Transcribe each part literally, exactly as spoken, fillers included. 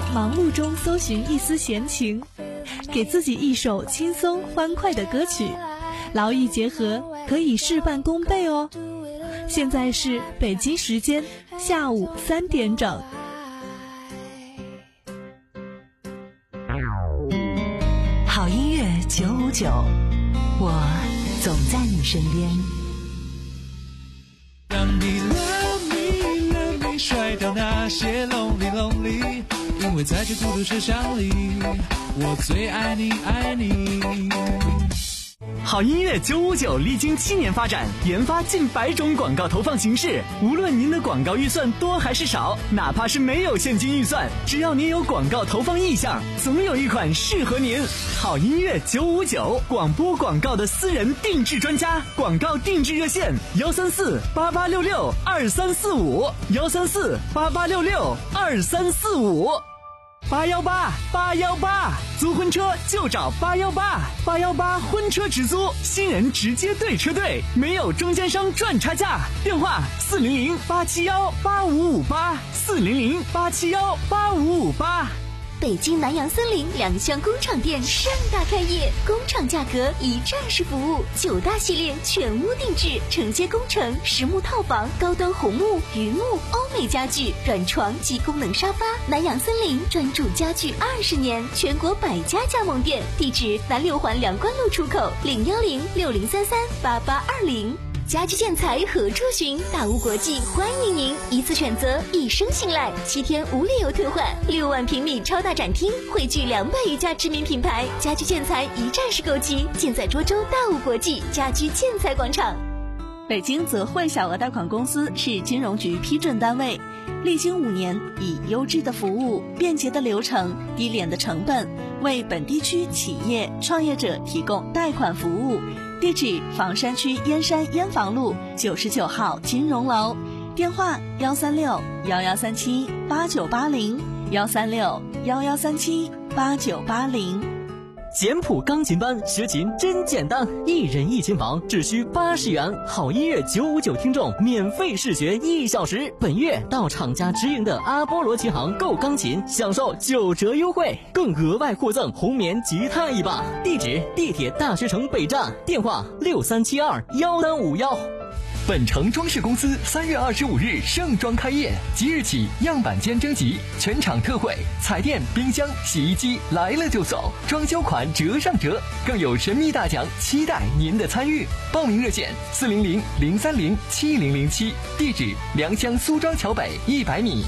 忙碌中搜寻一丝闲情，给自己一首轻松欢快的歌曲，劳逸结合，可以事半功倍哦。现在是北京时间下午三点整。 好音乐九五九，我总在你身边。 让你 love me love me 甩掉那些 lonely lonely， 因为在这孤独车厢里，我最爱你爱你。 好音乐九五九历经七年发展，研发近百种广告投放形式。无论您的广告预算多还是少，哪怕是没有现金预算，只要您有广告投放意向，总有一款适合您。好音乐九五九，广播广告的私人定制专家，广告定制热线幺三四八八六六二三四五幺三四八八六六二三四五。八幺八八幺八，租婚车就找八幺八八幺八婚车直租，新人直接对车队，没有中间商赚差价。电话四零零八七幺八五五八四零零八七幺八五五八。 北京南洋森林两厢工厂店盛大开业，工厂价格一站式服务，九大系列全屋定制，承接工程、实木套房、高端红木、榆木、欧美家具、软床及功能沙发。南洋森林专注家具二十年，全国百家加盟店，地址南六环两关路出口，零幺零六零三三八八二零。家居建材何处寻？大屋国际欢迎您，一次选择，一生信赖，七天无理由退换，六万平米超大展厅，汇聚两百余家知名品牌，家居建材一站式购齐，尽在涿州大屋国际家居建材广场。 北京泽汇小额贷款公司是金融局批准单位，历经五年，以优质的服务、便捷的流程、低廉的成本，为本地区企业创业者提供贷款服务。地址：房山区燕山燕房路九十九号金融楼，电话：幺三六幺幺三七八九八零幺三六幺幺三七八九八零。 简谱钢琴班学琴真简单，一人一琴房只需八十元，好音乐九五九听众免费试学一小时。本月到厂家直营的阿波罗琴行购钢琴，享受九折优惠，更额外获赠红棉吉他一把。地址：地铁大学城北站，电话六三七二幺三五幺。 本城装饰公司三月二十五日盛装开业，即日起样板间征集，全场特惠，彩电、冰箱、洗衣机来了就送，装修款折上折，更有神秘大奖，期待您的参与。报名热线四零零零三零七零零七，地址良乡苏庄桥北一百米。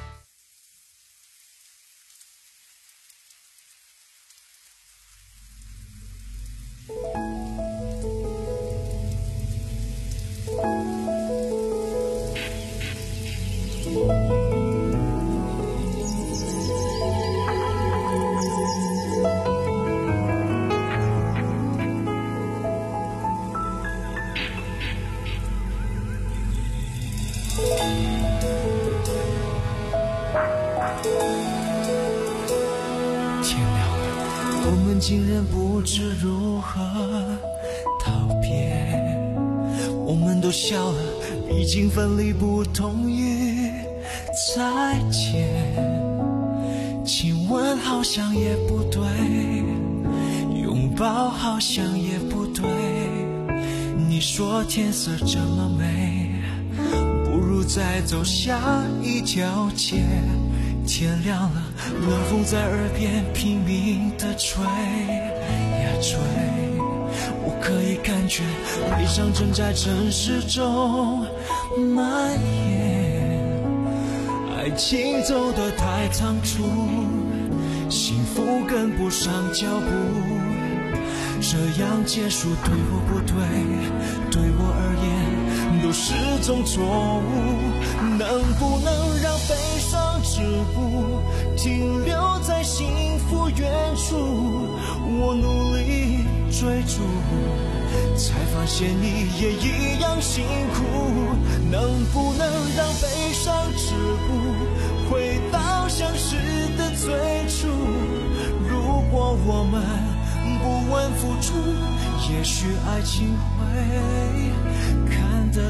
天亮了，我们竟然不知如何道别，我们都笑了，已经分离，不同意再见。亲吻好像也不对，拥抱好像也不对，你说天色这么美，不如再走下一条街。天亮了，冷风在耳边拼命地吹呀吹，我可以感觉悲伤正在城市中蔓延，爱情走得太仓促，幸福跟不上脚步，这样结束对我不对，对我而言都是种错误。能不能让悲伤止步，停留在幸福远处？我努力追逐，才发现你也一样辛苦。能不能让悲伤止步，回到相识的最初？如果我们不问付出，也许爱情会看得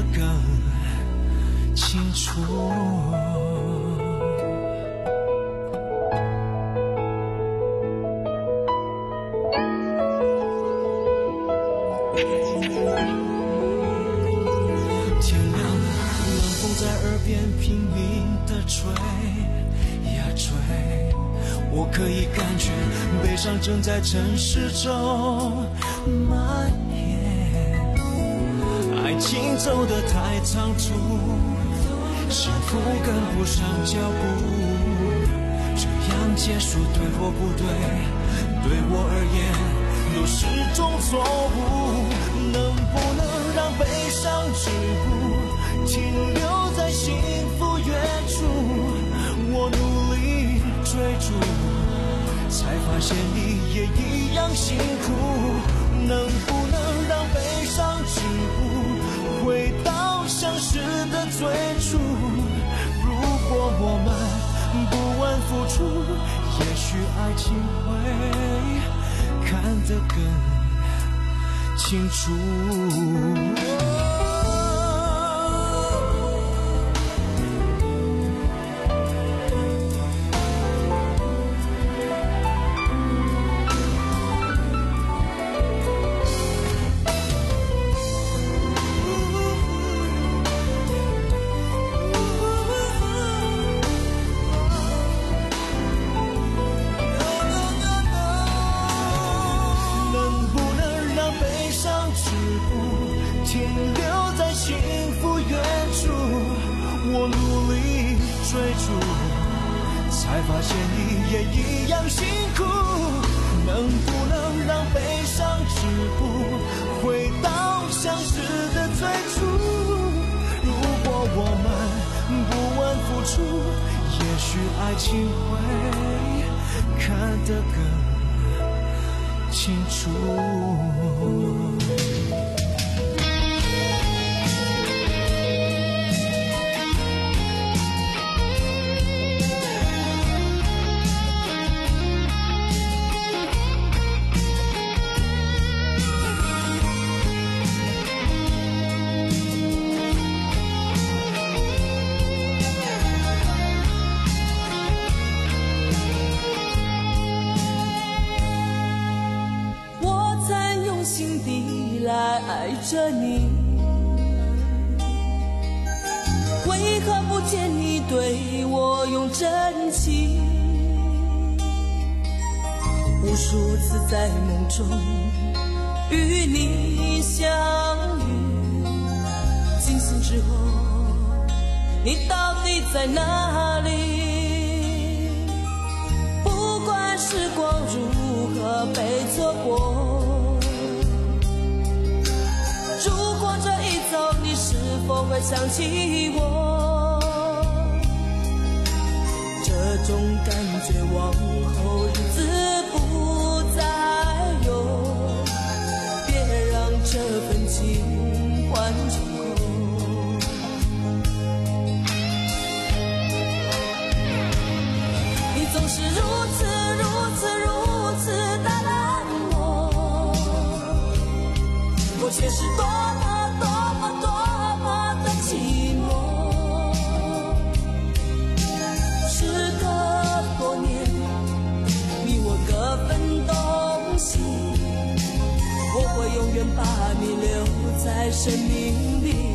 更清楚。 在耳边拼命地吹呀吹，我可以感觉悲伤正在城市中蔓延，爱情走得太仓促，幸福跟不上脚步，这样结束对或不对，对我而言都是种错误。能不能让悲伤止步，停留在幸福远处，我努力追逐，才发现你也一样辛苦。能不能让悲伤止步，回到相识的最初，如果我们不问付出，也许爱情会看得更清楚。停留在幸福远处，我努力追逐，才发现你也一样辛苦。能不能让悲伤止步，回到相识的最初？如果我们不问付出，也许爱情会看得更清楚。 爱着你，为何不见你对我用真情？无数次在梦中与你相遇，惊醒之后，你到底在哪里？不管时光如何被错过，你是否会想起我？这种感觉往后日子不再有，别让这份情换成空。你总是如此如此如此的冷漠，我却是多么永远把你留在生命里。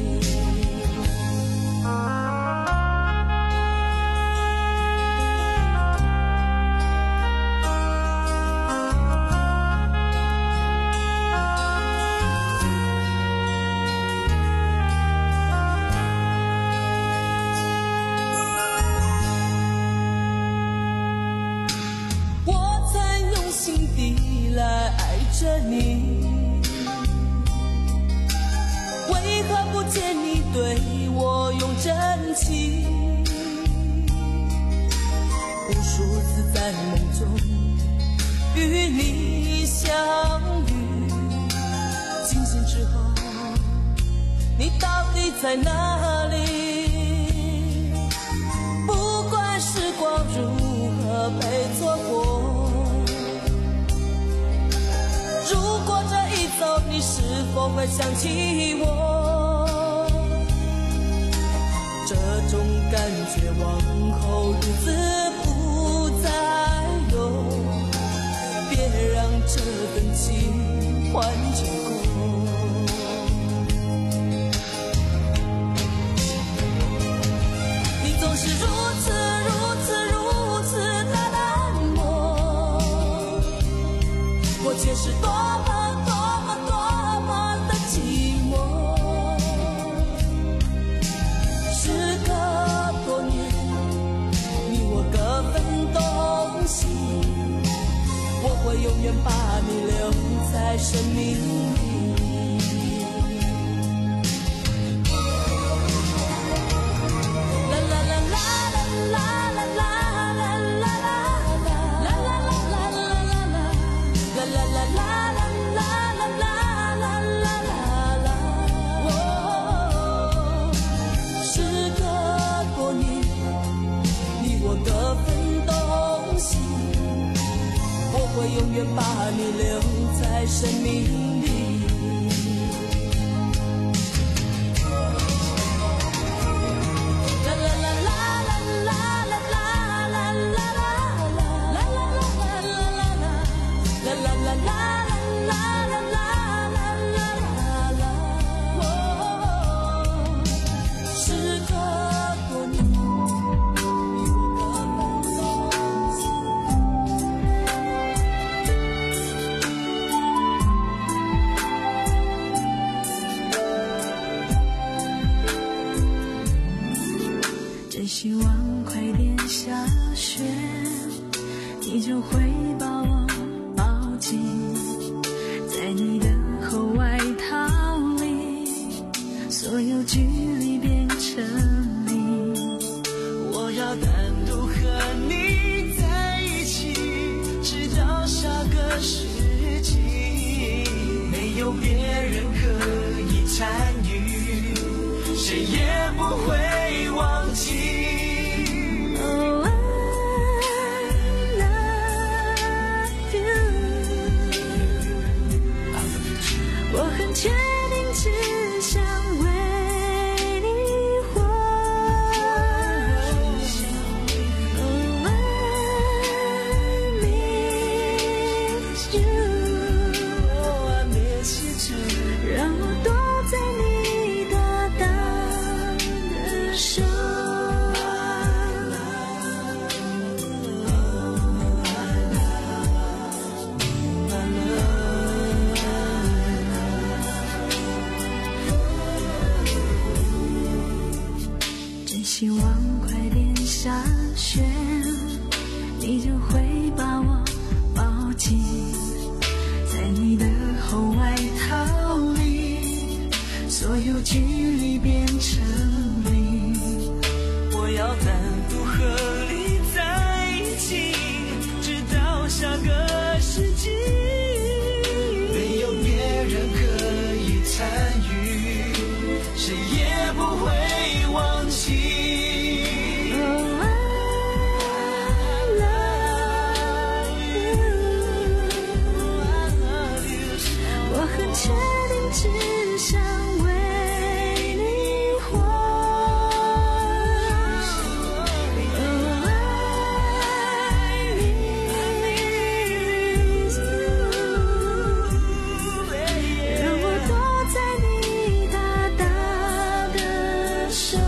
我曾用心地来爱着你，为何不见你对我用真情？无数次在梦中与你相遇，惊醒之后，你到底在哪里？不管时光如何被错过，如果这一走，你是否会想起我？这种感觉往后日子不再有，别让这份情换成空。 是如此如此如此的冷漠，我却是多么多么多么的寂寞。时隔多年，你我各分东西，我会永远把你留在生命里。我永远把你留在生命里。啦啦啦啦啦啦啦啦啦啦啦啦啦啦啦啦啦时隔多年， 希望快点下雪，你就会把我抱紧，在你的厚外套里，所有距离变成零。 我要单独和你在一起，直到下个世纪，没有别人可以参与，谁也不会忘记。 确定只想为你活。 Oh, I miss you. Oh, I miss you too. 让我躲在你大大的手。希望快点下雪，你就会把我抱紧，在你的厚外套里，所有距离变成零。 我要单独和你在一起，直到下个世纪，没有别人可以参与，谁也不会忘记。 确定只想为你活。Oh, I miss you. 让我躲在你大大的手。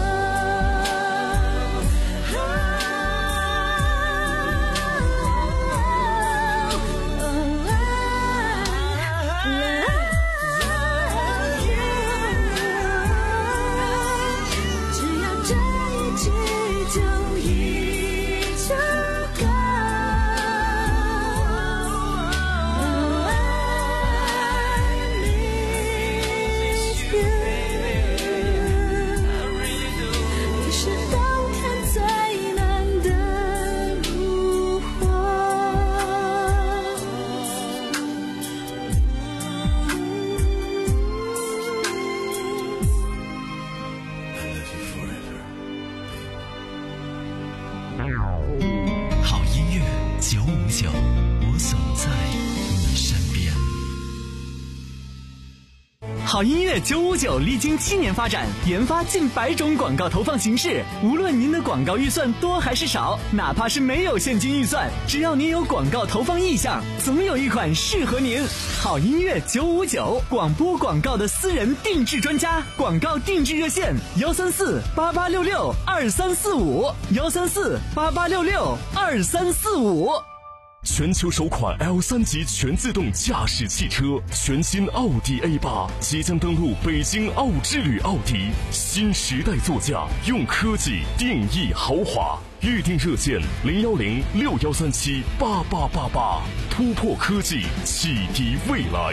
好音乐九五九，我总在你身边。 好音乐九五九历经七年发展，研发近百种广告投放形式。无论您的广告预算多还是少，哪怕是没有现金预算，只要您有广告投放意向，总有一款适合您。好音乐九五九，广播广告的私人定制专家，广告定制热线：幺三四八八六六二三四五，幺三四八八六六二三四五。 全球首款 L 三 级全自动驾驶汽车，全新奥迪 A 八即将登陆北京奥之旅奥迪，新时代座驾，用科技定义豪华。预订热线零幺零六幺三七八八八八，突破科技，启迪未来。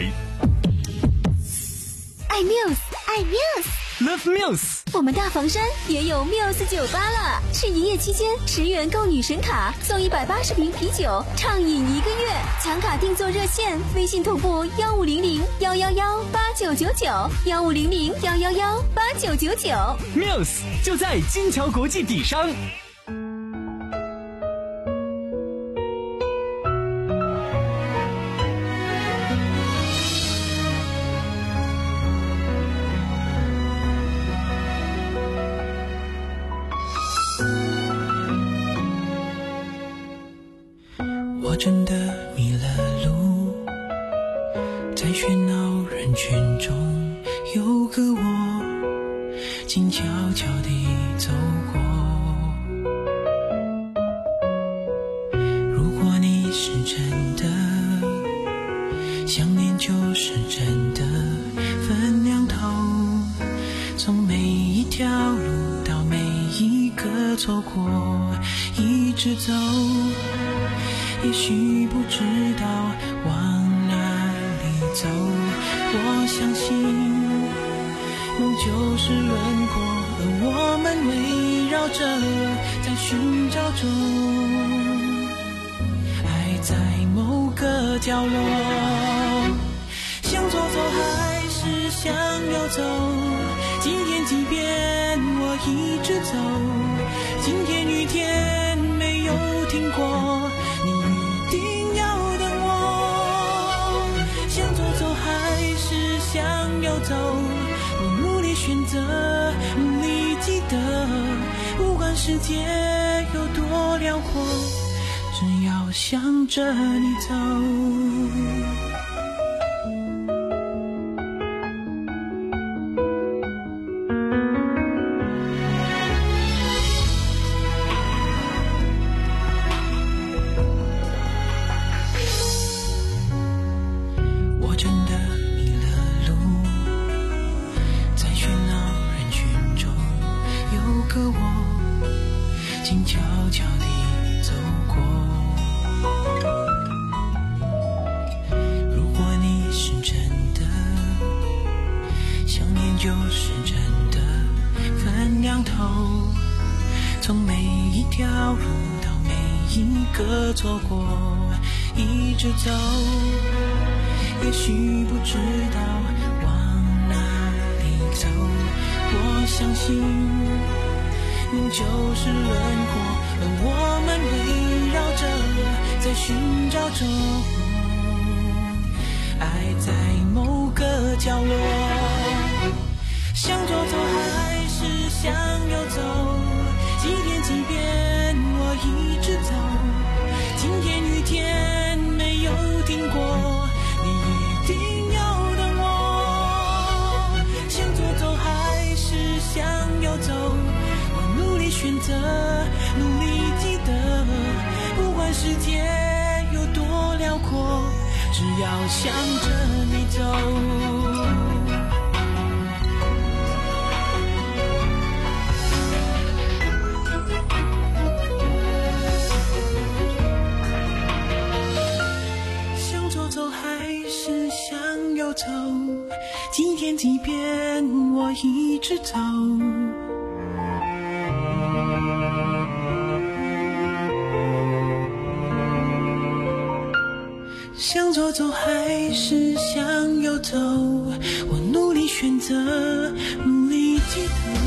爱 Muse， 爱 Muse。Love Muse， 我们大房山也有 Muse 酒吧了，是营业期间十元购女神卡送一百八十瓶啤酒，畅饮一个月。抢卡订座热线：微信同步幺五零零幺幺幺八九九九，幺五零零幺幺幺八九九九。 Muse 就在金桥国际底商。 我真的迷了路，在喧闹人群中有个我静悄悄地走过。如果你是真的想念，就是真的分两头，从每一条路到每一个错过，一直走，也许不知道往哪里走。我相信梦就是轮廓，而我们围绕着在寻找中，爱在某个角落。向左走还是向右走，今天即便我一直走，今天雨天没有停过，你一定要等我。向左走还是向右走，我努力选择，努力记得，不管世界有多辽阔，只要向着你走。就是真的分两头，从每一条路到每一个错过，一直走，也许不知道往哪里走。我相信梦就是轮廓，而我们围绕着在寻找中，爱在某个角落。向左走还是向右走，即便即便我一直走，今天雨天没有停过，你一定要等我。向左走还是向右走，我努力选择，努力记得，不管世界有多辽阔，只要向着你走。走，今天即便我一直走，向左走还是向右走，我努力选择，努力记得。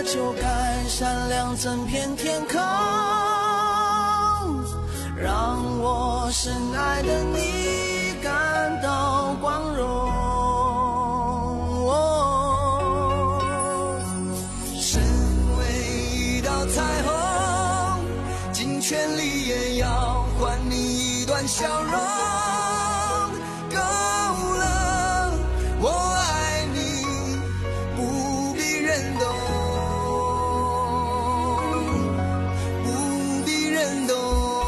就该闪亮整片天空，让我深爱的你感到光荣。身为一道彩虹，尽全力也要还你一段笑容。够了，我爱你，不必人懂，不必人懂。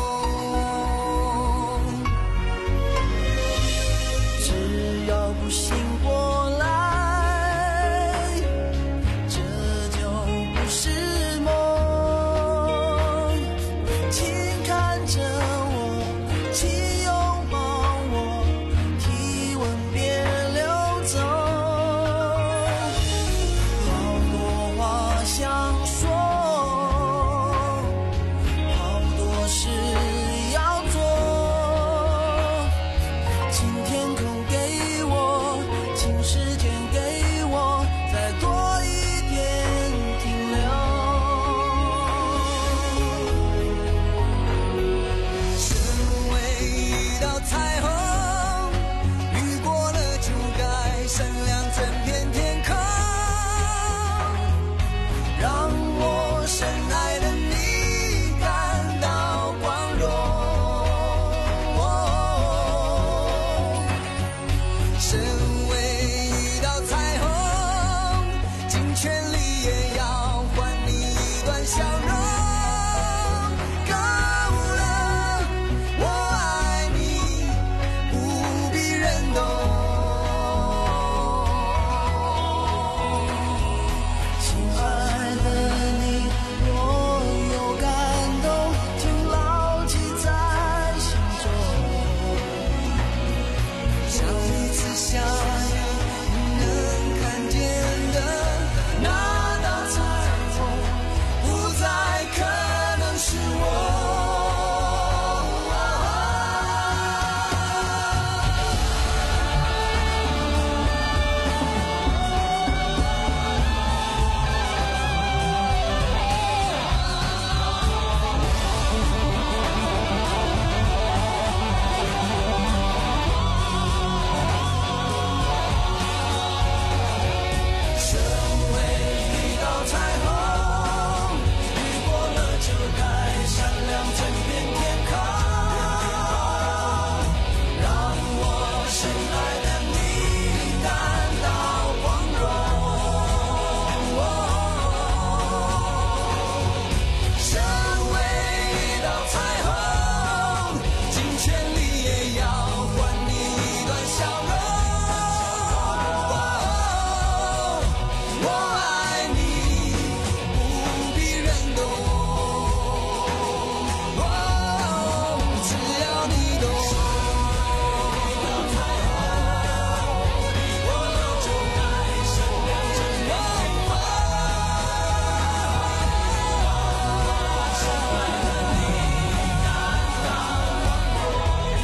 只要不醒过来，这就不是梦。请看着我，请拥抱我，体温别流走。好多话想说，好多事要做。请天空给我，请时间给我，再多一点停留。身为一道彩虹，雨过了就该闪亮整片天空，让我深爱的你感到光荣。身为一道彩虹，尽全力也要还你一段笑容。够了，我爱你，不必人懂。亲爱的你，若有感动，请牢记在心中。像一次相遇，你能看见的那道彩虹，不再可能是我。身为一道彩虹，雨过了就该闪亮整片天空，让我深爱的你感到光荣。身为一道彩虹，尽全力也要还你一段笑容。我爱你，不必人懂。只要你懂。我就该闪亮整片天空，深爱的你感到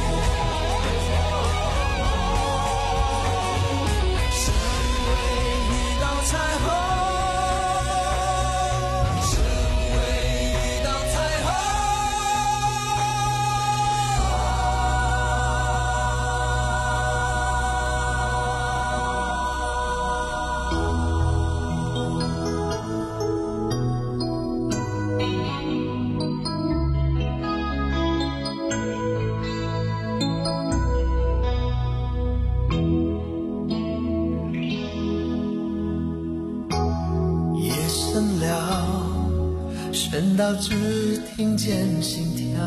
身为一道彩虹，身为一道彩虹。夜深了，深到只听见心跳。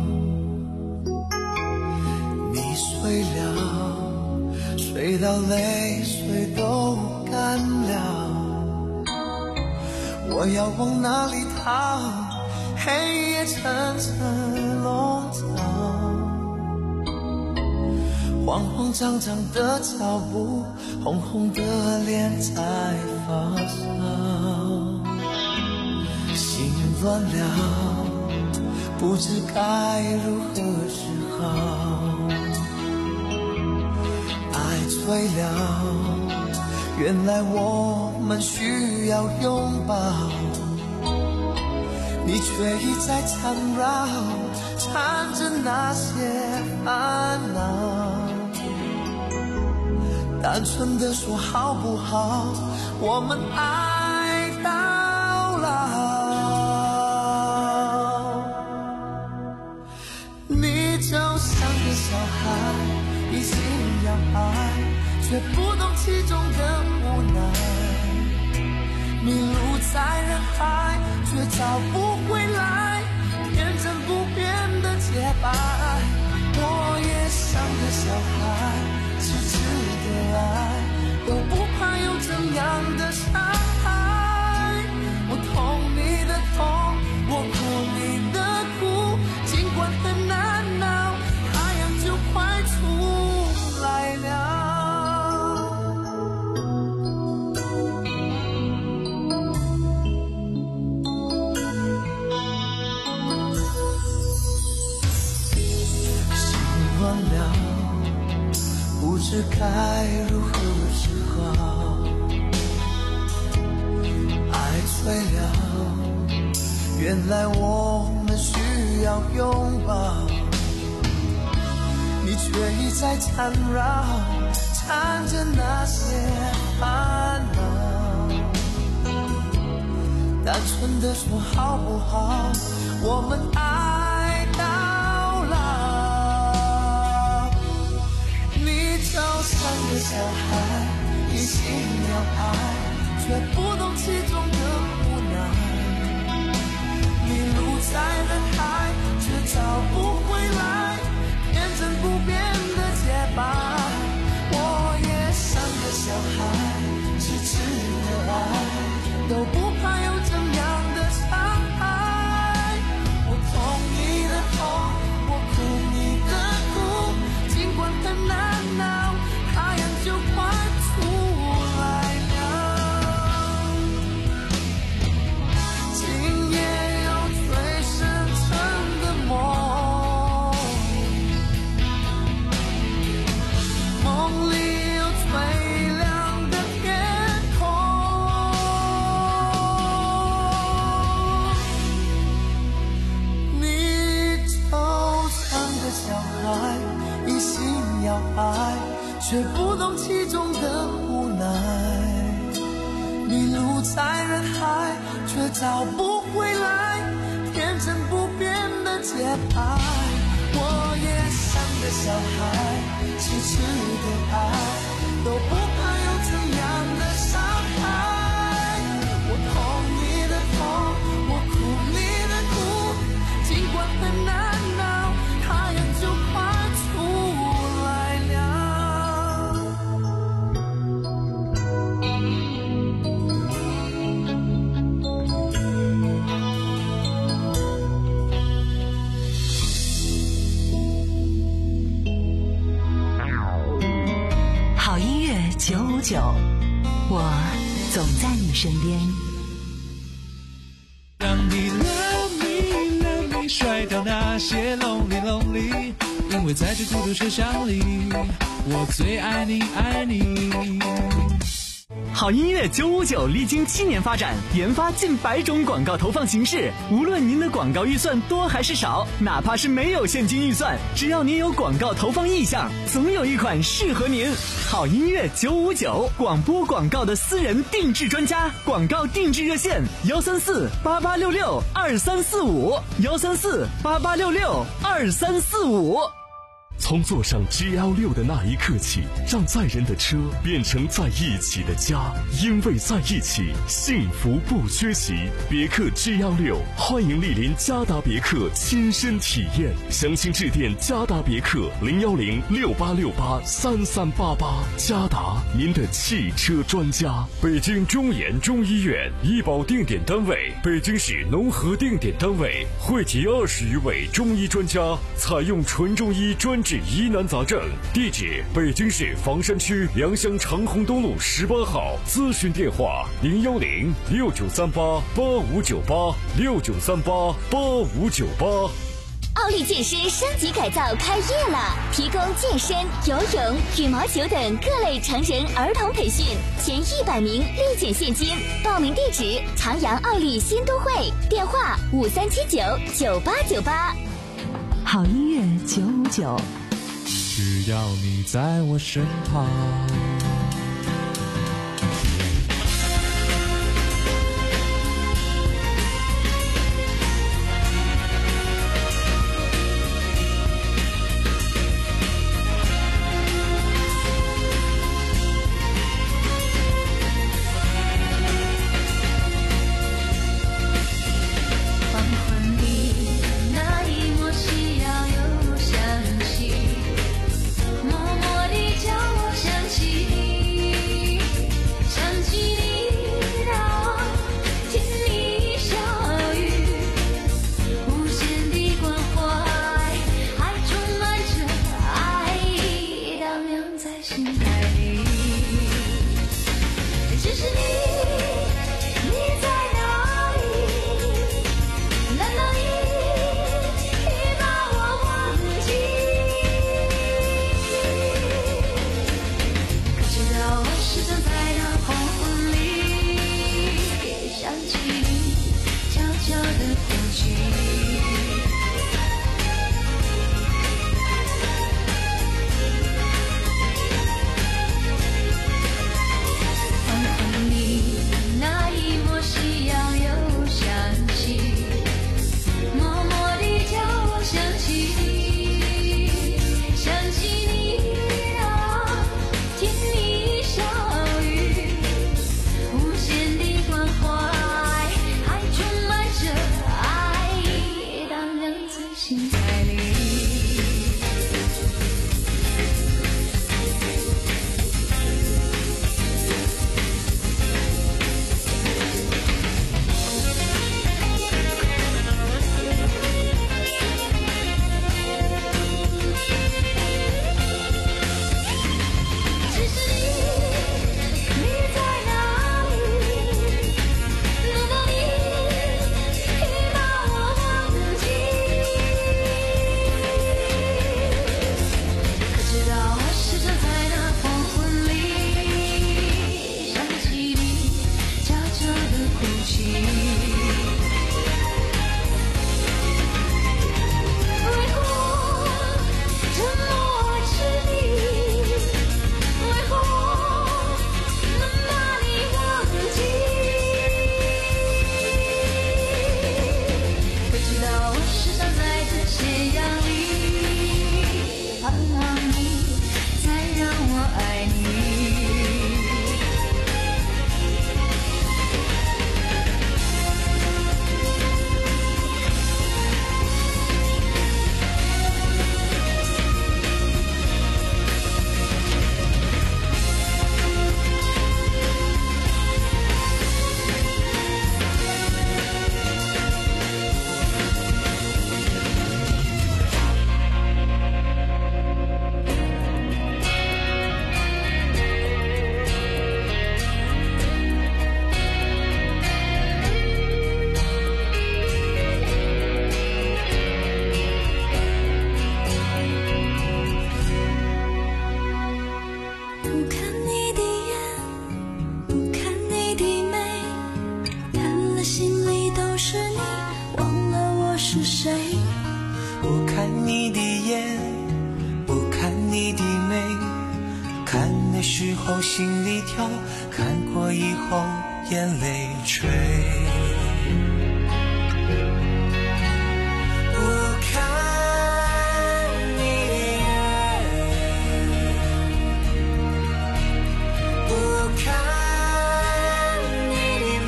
你睡了，睡到泪水都干了。我要往哪里逃？黑夜层层笼罩，慌慌张张的脚步，红红的脸在发烧。心乱了，不知该如何是好。爱醉了，原来我们需要拥抱，你却一再缠绕，缠着那些烦恼。单纯的说好不好，我们爱到老。你就像个小孩，一心要爱，却不懂其中的无奈，迷路在人海，却找不回来天真不变的洁白。我也像个小孩，痴痴的爱，都不怕有怎样的伤害。我痛你的痛，我哭你的苦，尽管很难熬，太阳就快出来了。不知该如何是好，爱醉了，原来我们需要拥抱，你却一再缠绕，缠着那些烦恼。单纯的说好不好，我们爱到老。你就像个小孩，一心要爱，却不懂其中的无奈，迷路在人海，却找不回来天真不变的洁白。我也像个小孩，痴痴的爱，都不怕有怎样的伤害。我痛你的痛，我哭你的苦，尽管很难熬，太阳就快出来了。今夜有最深沉的梦，梦里有最亮的天空。你就像个小孩，一心要爱，却不懂其中的无奈，迷路在人海，却找不回来天真不变的洁白。我也像个小孩，痴痴的爱，都不怕有怎样的伤害。我痛你的痛，我哭你的苦，尽管很难熬，太阳就快出来了。 好音乐九五九，我总在你身边。 让你 love me love me 甩掉那些 lonely lonely， 因为在这孤独车厢里，我最爱你爱你。 好音乐九五九历经七年发展，研发近百种广告投放形式。无论您的广告预算多还是少，哪怕是没有现金预算，只要您有广告投放意向，总有一款适合您。好音乐九五九，广播广告的私人定制专家，广告定制热线：幺三四八八六六二三四五，幺三四八八六六二三四五。 从坐上 G L 六 的那一刻起，让载人的车变成在一起的家，因为在一起，幸福不缺席。别克 G L 六，欢迎莅临嘉达别克亲身体验，详情致电嘉达别克零幺零六八六八三三八八。嘉达，您的汽车专家。 北京中研中医院医保定点单位，北京市农合定点单位，汇集二十余位中医专家，采用纯中医专治疑难杂症。地址：北京市房山区良乡长虹东路十八号。咨询电话：零幺零六九三八八五九八六九三八八五九八。 奥奥利健身升级改造开业了，提供健身、游泳、羽毛球等各类成人儿童培训，前一百名立减现金。报名地址：长阳奥利新都会，电话五三七九九八九八。 好音乐九五九， 只要你在我身旁。 心里跳，看过以后眼泪垂。不看你的眼，不看你的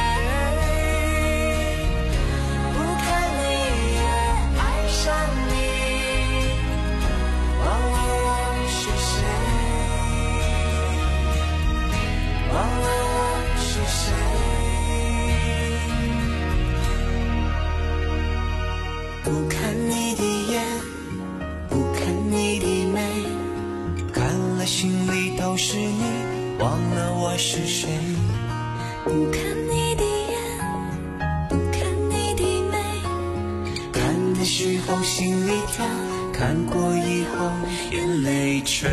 美，不看你也爱上你，忘了我是谁。忘了我是谁。 候心里跳，看过以后眼泪垂。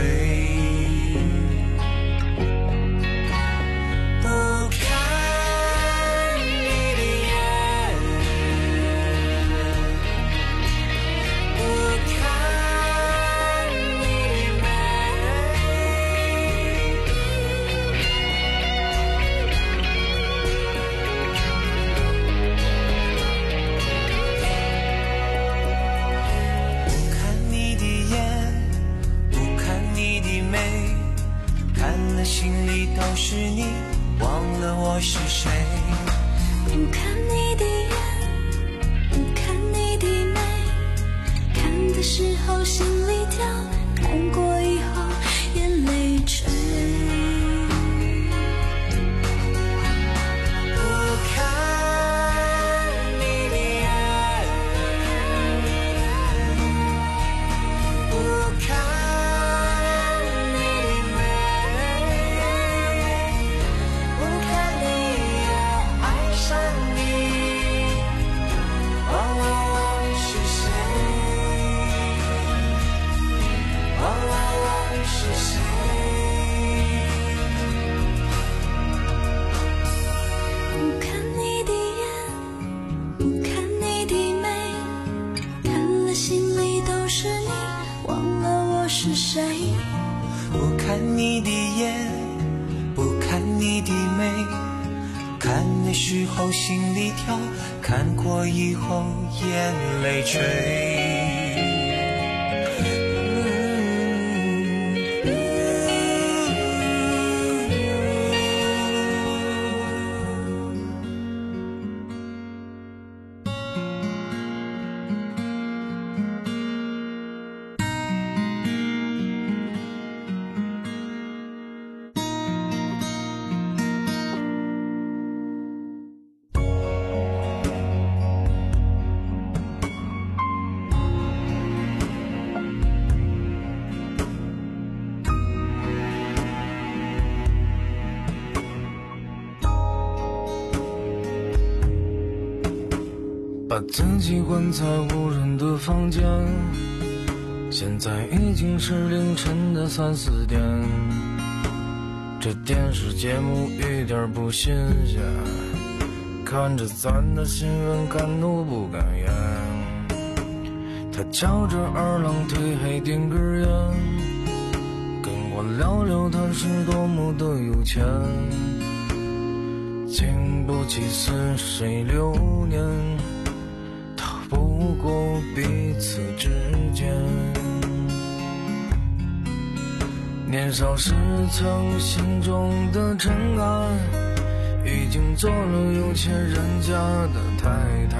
心里都是你，忘了我是谁。 不看你的眼，不看你的眉，看的时候心里跳，看过以后眼泪垂。是谁？ 不看你的眼，不看你的眉，看的时候心里跳，看过以后眼泪垂。 把自己关在无人的房间，现在已经是凌晨的三四点。这电视节目一点不新鲜，看着咱的新闻敢怒不敢言。他翘着二郎腿还点根烟，跟我聊聊他是多么的有钱，经不起似水流年，不过彼此之间。年少时曾心中的尘埃，已经做了有钱人家的太太。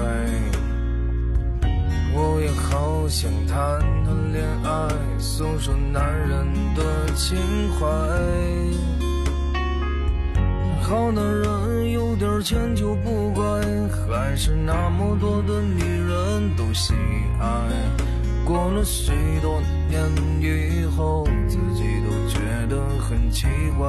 我也好想谈谈恋爱，诉说男人的情怀。好男人有点钱就不怪，还是那么多的女人都喜爱。过了许多年以后，自己都觉得很奇怪。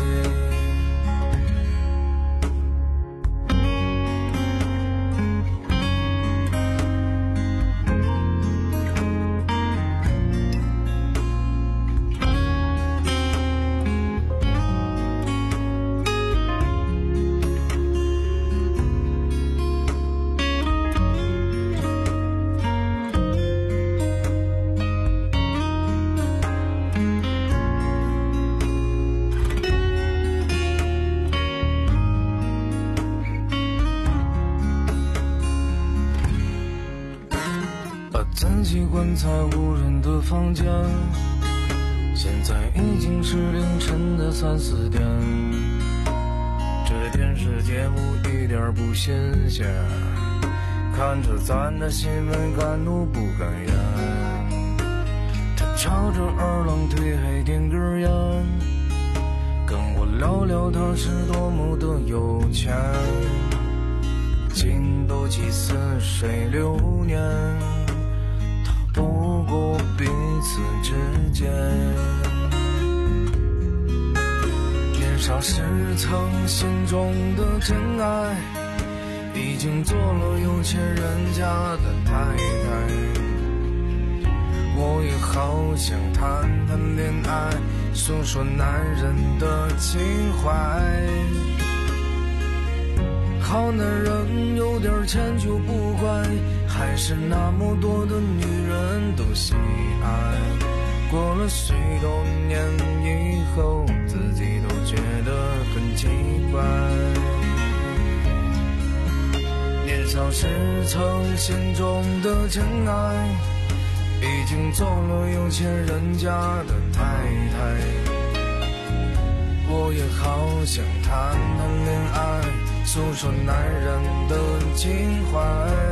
自己关在无人的房间，现在已经是凌晨的三四点。这电视节目一点不新鲜，看着咱的新闻敢怒不敢言。他翘着二郎腿还点根烟，跟我聊聊他是多么的有钱，经不起似水流年，不过彼此之间。年少时曾心中的真爱，已经做了有钱人家的太太。 我也好想谈谈恋爱，诉说男人的情怀。好男人有点钱就不乖，还是那么多的女人都喜爱。过了许多年以后，自己都觉得很奇怪。年少时曾心中的真爱，已经做了有钱人家的太太。我也好想谈谈恋爱，诉说男人的情怀。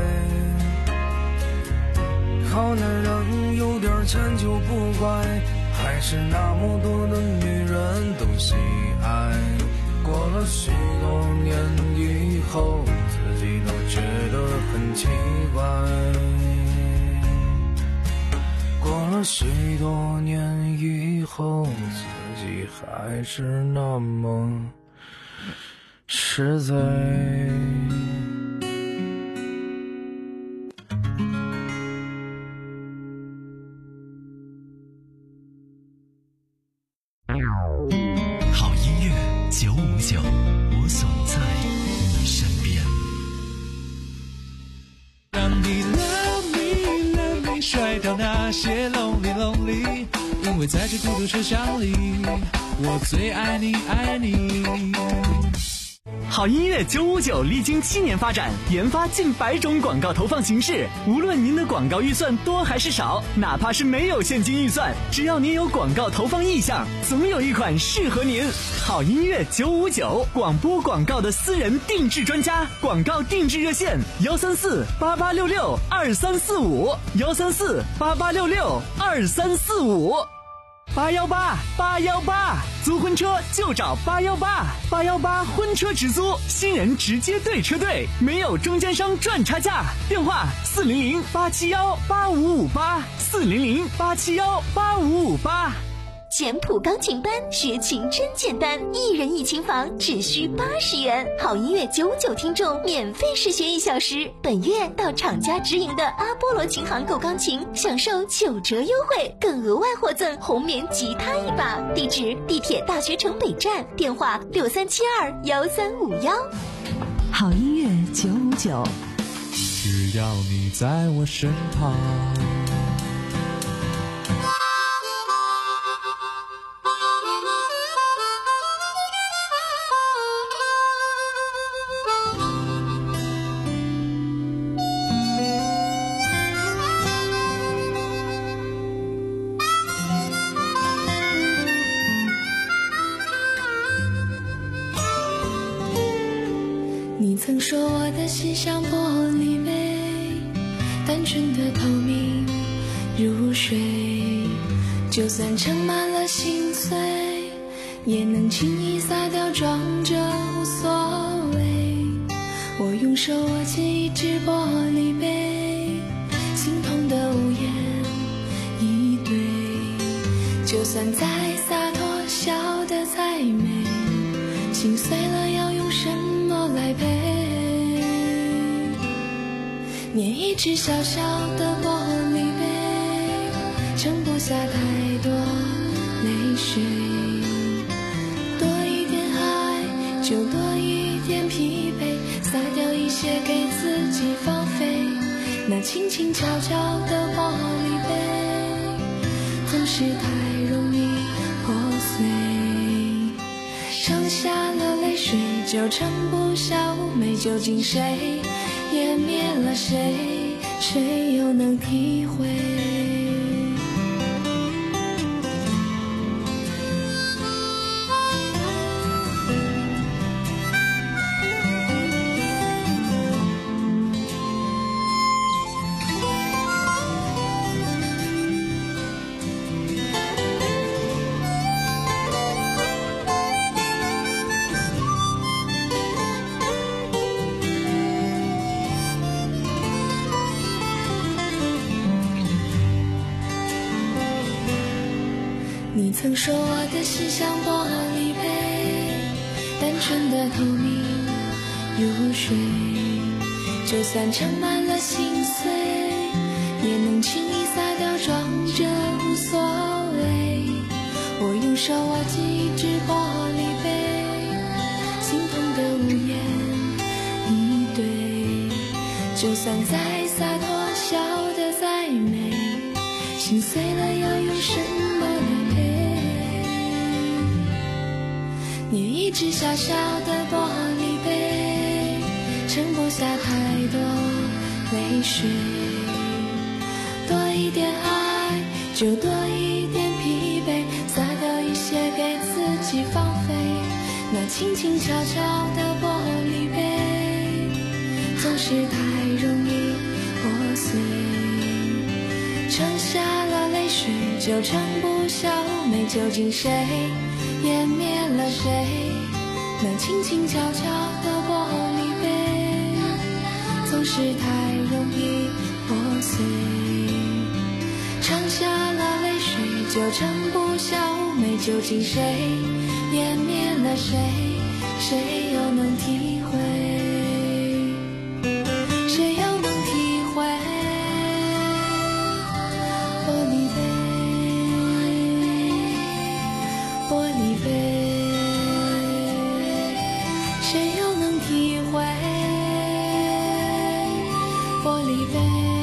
好男人有点钱就不乖，还是那么多的女人都喜爱。过了许多年以后，自己都觉得很奇怪。过了许多年以后，自己还是那么实在。 好音乐九五九，我总在你身边。 当你 love me love me 甩掉那些 lonely lonely， 因为在这孤独车厢里，我最爱你爱你。 好音乐九五九历经七年发展，研发近百种广告投放形式。无论您的广告预算多还是少，哪怕是没有现金预算，只要您有广告投放意向，总有一款适合您。好音乐九五九，广播广告的私人定制专家，广告定制热线：幺三四八八六六二三四五，幺三四八八六六二三四五。八幺八八幺八，租婚车就找八幺八，八幺八婚车直租，新人直接对车队，没有中间商赚差价。电话四零零八七幺八五五八，四零零八七幺八五五八。 简谱钢琴班学琴真简单，一人一琴房只需八十元。好音乐九五九听众免费试学一小时，本月到厂家直营的阿波罗琴行购钢琴，享受九折优惠，更额外获赠红棉吉他一把。地址：地铁大学城北站，电话六三七二幺三五幺。 好音乐九五九， 只要你在我身旁。 你曾说我的心像玻璃杯，单纯的透明如水，就算盛满了心碎，也能轻易洒掉，装着无所谓。我用手握起一只玻璃杯，心痛的无言以对，就算再洒脱，笑得再美，心碎了要用什么来陪？捏一只小小的玻璃杯，盛不下太多泪水，多一点爱就多一点疲惫，洒掉一些给自己放飞。那轻轻悄悄的玻璃杯，总是太容易破碎，盛下了泪水就盛不下妩媚，究竟谁湮灭了谁，谁又能体会？你曾说我的心像玻璃杯，单纯的透明如水，就算盛满了心碎， 也能轻易撒掉，装着无所谓。我用手握几只玻璃杯，心痛的无言以对。就算再洒脱，笑得再美，心碎了要用什么来陪？捏一只小小的玻璃杯，盛不下太多泪水。多一点爱，就多一点疲惫，洒掉一些给自己放飞。那轻轻悄悄的玻璃杯，总是太容易破碎。盛下了泪水，就盛不下妩媚，究竟谁湮灭了谁？那轻轻悄悄的玻璃杯，总是太容易破碎。盛下了泪水，就盛不下妩媚，究竟谁湮灭了谁？谁又能体会？谁又能体会？玻璃杯，玻璃杯，谁又能体会？玻璃杯，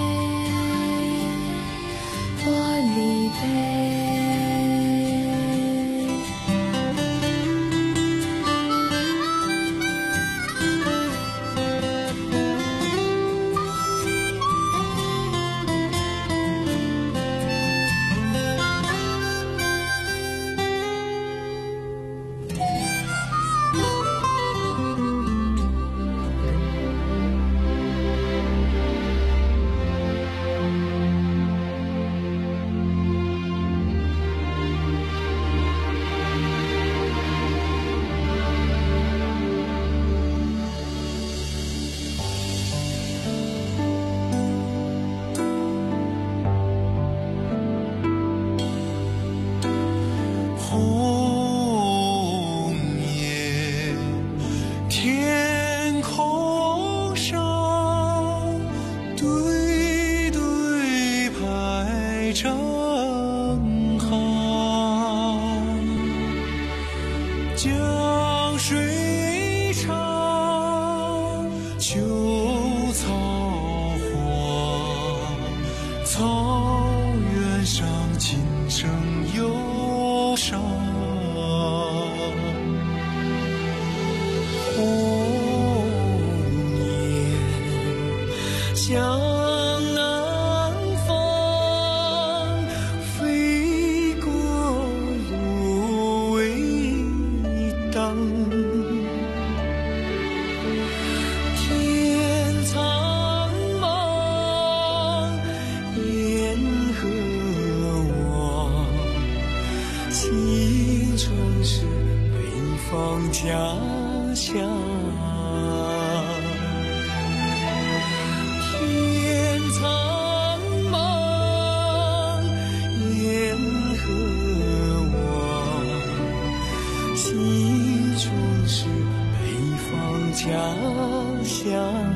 玻璃杯。 江水长，秋草黄，草原上琴声忧伤。红叶向南方飞过芦苇荡，天苍茫，烟河望，青春是北方家乡。天苍茫，烟河望，青春是北方家乡。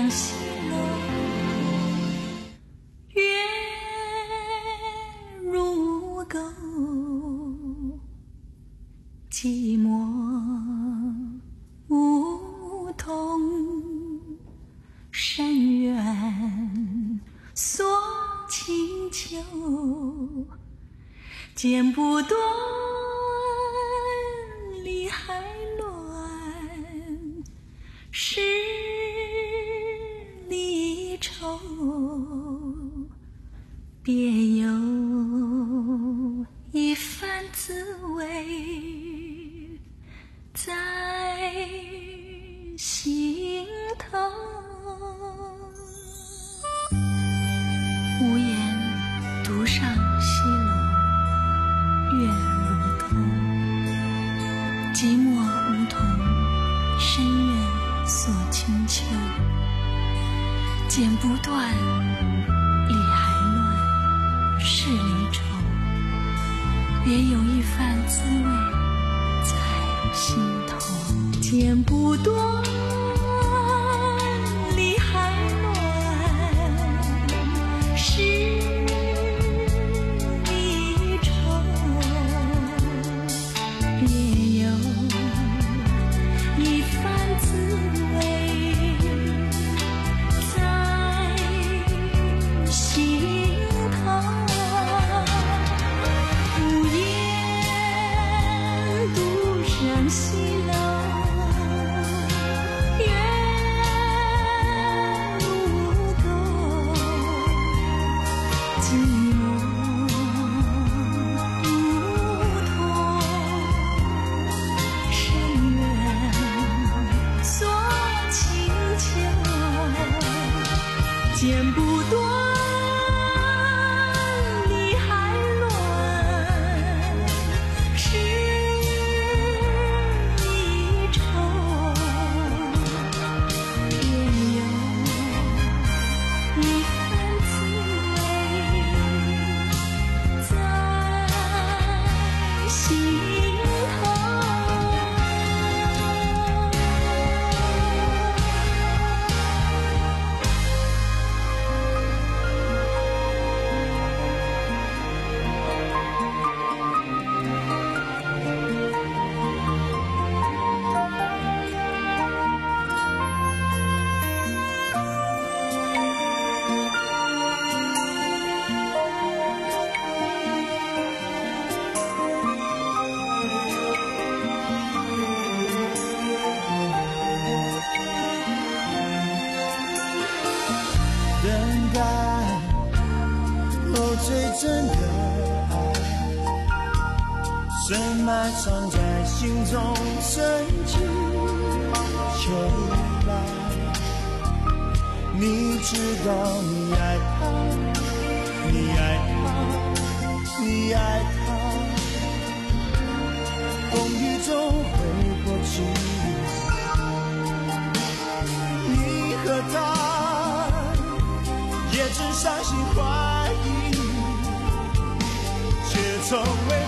上西楼，月如钩，寂寞梧桐，深渊锁清秋，剪不断理还乱，是离愁，别有一番滋味在心头。无言独上西楼，月如钩，寂寞梧桐，深院锁清秋，剪不断理还乱，是离愁，别有一番滋味在心头。剪不断理还乱，是离愁，别有一番滋味在心头。无言独上西楼，月如钩，寂寞梧桐，深渊锁清秋，剪不断理还乱，是离愁，别有一番滋味在心头。 等待后最真的爱，深埋藏在心中，深情秋来。你知道你爱他，你爱他，你爱他，风雨中会过去。你和他也只相信怀疑，却从未